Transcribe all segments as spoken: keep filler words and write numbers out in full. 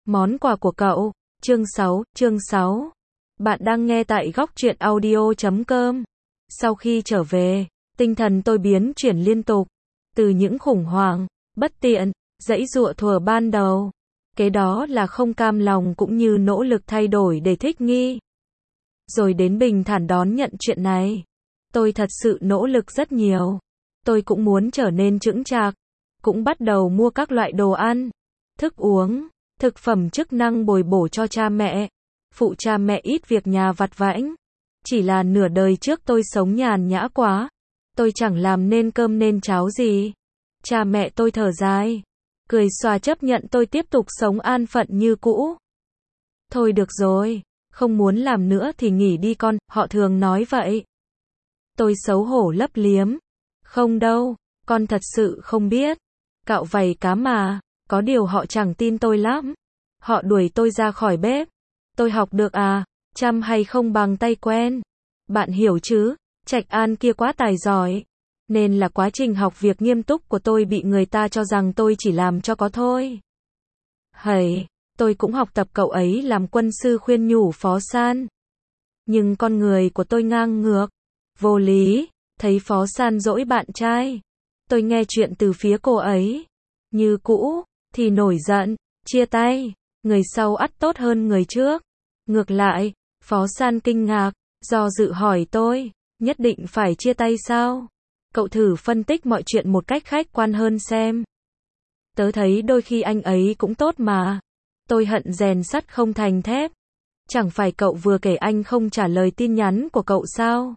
Món quà của cậu. Chương sáu, chương sáu. Bạn đang nghe tại góc truyện audio chấm com. Sau khi trở về, tinh thần tôi biến chuyển liên tục. Từ những khủng hoảng, bất tiện, giãy giụa thuở ban đầu. Kế đó là không cam lòng cũng như nỗ lực thay đổi để thích nghi. Rồi đến bình thản đón nhận chuyện này. Tôi thật sự nỗ lực rất nhiều. Tôi cũng muốn trở nên chững chạc. Cũng bắt đầu mua các loại đồ ăn, thức uống, thực phẩm chức năng bồi bổ cho cha mẹ. Phụ cha mẹ ít việc nhà vặt vãnh. Chỉ là nửa đời trước tôi sống nhàn nhã quá. Tôi chẳng làm nên cơm nên cháo gì. Cha mẹ tôi thở dài, cười xòa chấp nhận tôi tiếp tục sống an phận như cũ. Thôi được rồi, không muốn làm nữa thì nghỉ đi con, họ thường nói vậy. Tôi xấu hổ lấp liếm. Không đâu, con thật sự không biết. Cạo vảy cá mà, có điều họ chẳng tin tôi lắm. Họ đuổi tôi ra khỏi bếp. Tôi học được à, chăm hay không bằng tay quen. Bạn hiểu chứ, Trạch An kia quá tài giỏi. Nên là quá trình học việc nghiêm túc của tôi bị người ta cho rằng tôi chỉ làm cho có thôi. Hầy, tôi cũng học tập cậu ấy làm quân sư khuyên nhủ Phó San. Nhưng con người của tôi ngang ngược, vô lý, thấy Phó San dỗi bạn trai. Tôi nghe chuyện từ phía cô ấy. Như cũ, thì nổi giận, chia tay. Người sau ắt tốt hơn người trước. Ngược lại, Phó San kinh ngạc, do dự hỏi tôi, nhất định phải chia tay sao? Cậu thử phân tích mọi chuyện một cách khách quan hơn xem. Tớ thấy đôi khi anh ấy cũng tốt mà. Tôi hận rèn sắt không thành thép. Chẳng phải cậu vừa kể anh không trả lời tin nhắn của cậu sao?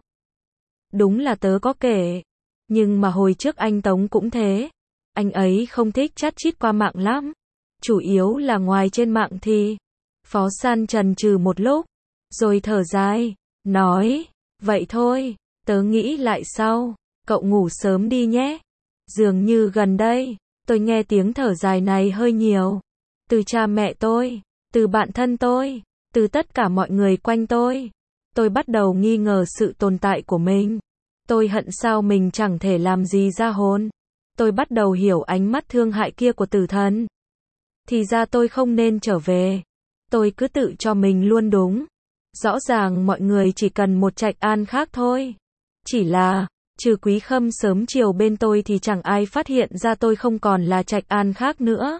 Đúng là tớ có kể. Nhưng mà hồi trước anh Tống cũng thế. Anh ấy không thích chat chít qua mạng lắm. Chủ yếu là ngoài trên mạng thì. Phó San chần chừ một lúc. Rồi thở dài. Nói. Vậy thôi. Tớ nghĩ lại sau. Cậu ngủ sớm đi nhé. Dường như gần đây. Tôi nghe tiếng thở dài này hơi nhiều. Từ cha mẹ tôi. Từ bạn thân tôi. Từ tất cả mọi người quanh tôi. Tôi bắt đầu nghi ngờ sự tồn tại của mình. Tôi hận sao mình chẳng thể làm gì ra hồn. Tôi bắt đầu hiểu ánh mắt thương hại kia của tử thần. Thì ra tôi không nên trở về. Tôi cứ tự cho mình luôn đúng. Rõ ràng mọi người chỉ cần một Trạch An khác thôi. Chỉ là, trừ Quý Khâm sớm chiều bên tôi thì chẳng ai phát hiện ra tôi không còn là Trạch An khác nữa.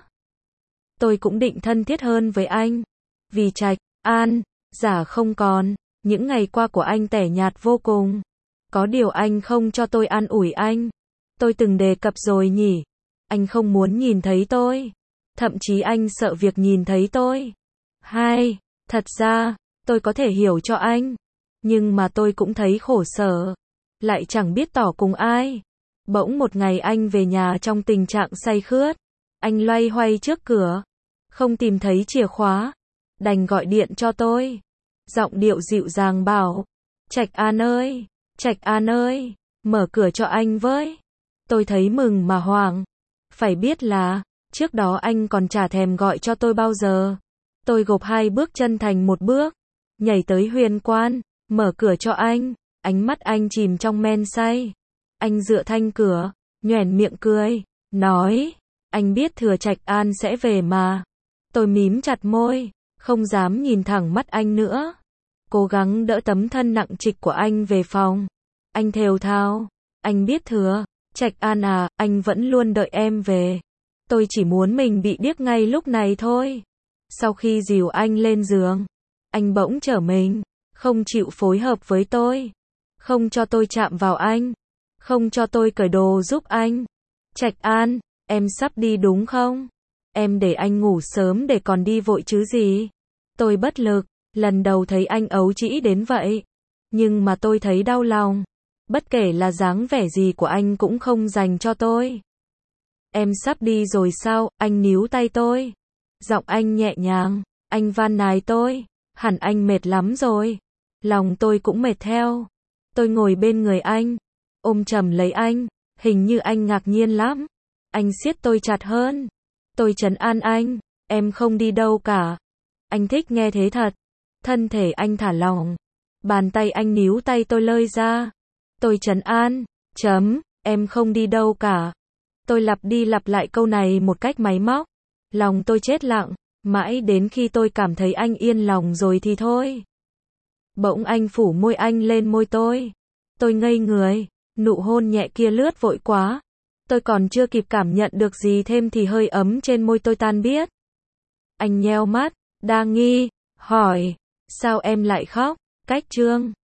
Tôi cũng định thân thiết hơn với anh. Vì Trạch An, giả không còn. Những ngày qua của anh tẻ nhạt vô cùng. Có điều anh không cho tôi an ủi anh. Tôi từng đề cập rồi nhỉ. Anh không muốn nhìn thấy tôi. Thậm chí anh sợ việc nhìn thấy tôi. Hai, thật ra, tôi có thể hiểu cho anh. Nhưng mà tôi cũng thấy khổ sở. Lại chẳng biết tỏ cùng ai. Bỗng một ngày anh về nhà trong tình trạng say khướt. Anh loay hoay trước cửa. Không tìm thấy chìa khóa. Đành gọi điện cho tôi. Giọng điệu dịu dàng bảo. Trạch An ơi, Trạch An ơi, mở cửa cho anh với. Tôi thấy mừng mà hoảng. Phải biết là, trước đó anh còn chả thèm gọi cho tôi bao giờ. Tôi gộp hai bước chân thành một bước. Nhảy tới huyền quan, mở cửa cho anh. Ánh mắt anh chìm trong men say. Anh dựa thanh cửa, nhoẻn miệng cười, nói. Anh biết thừa Trạch An sẽ về mà. Tôi mím chặt môi, không dám nhìn thẳng mắt anh nữa. Cố gắng đỡ tấm thân nặng trịch của anh về phòng. Anh thều thào. Anh biết thừa. Trạch An à, anh vẫn luôn đợi em về. Tôi chỉ muốn mình bị điếc ngay lúc này thôi. Sau khi dìu anh lên giường, anh bỗng trở mình. Không chịu phối hợp với tôi. Không cho tôi chạm vào anh. Không cho tôi cởi đồ giúp anh. Trạch An, em sắp đi đúng không? Em để anh ngủ sớm để còn đi vội chứ gì? Tôi bất lực. Lần đầu thấy anh ấu trĩ đến vậy. Nhưng mà tôi thấy đau lòng. Bất kể là dáng vẻ gì của anh cũng không dành cho tôi. Em sắp đi rồi sao? Anh níu tay tôi. Giọng anh nhẹ nhàng. Anh van nài tôi. Hẳn anh mệt lắm rồi. Lòng tôi cũng mệt theo. Tôi ngồi bên người anh. Ôm chầm lấy anh. Hình như anh ngạc nhiên lắm. Anh siết tôi chặt hơn. Tôi trấn an anh. Em không đi đâu cả. Anh thích nghe thế thật. Thân thể anh thả lỏng. Bàn tay anh níu tay tôi lơi ra. Tôi trấn an. Chấm, em không đi đâu cả. Tôi lặp đi lặp lại câu này một cách máy móc. Lòng tôi chết lặng. Mãi đến khi tôi cảm thấy anh yên lòng rồi thì thôi. Bỗng anh phủ môi anh lên môi tôi. Tôi ngây người, nụ hôn nhẹ kia lướt vội quá. Tôi còn chưa kịp cảm nhận được gì thêm thì hơi ấm trên môi tôi tan biết. Anh nheo mắt, đa nghi, hỏi, sao em lại khóc? Cách Trương.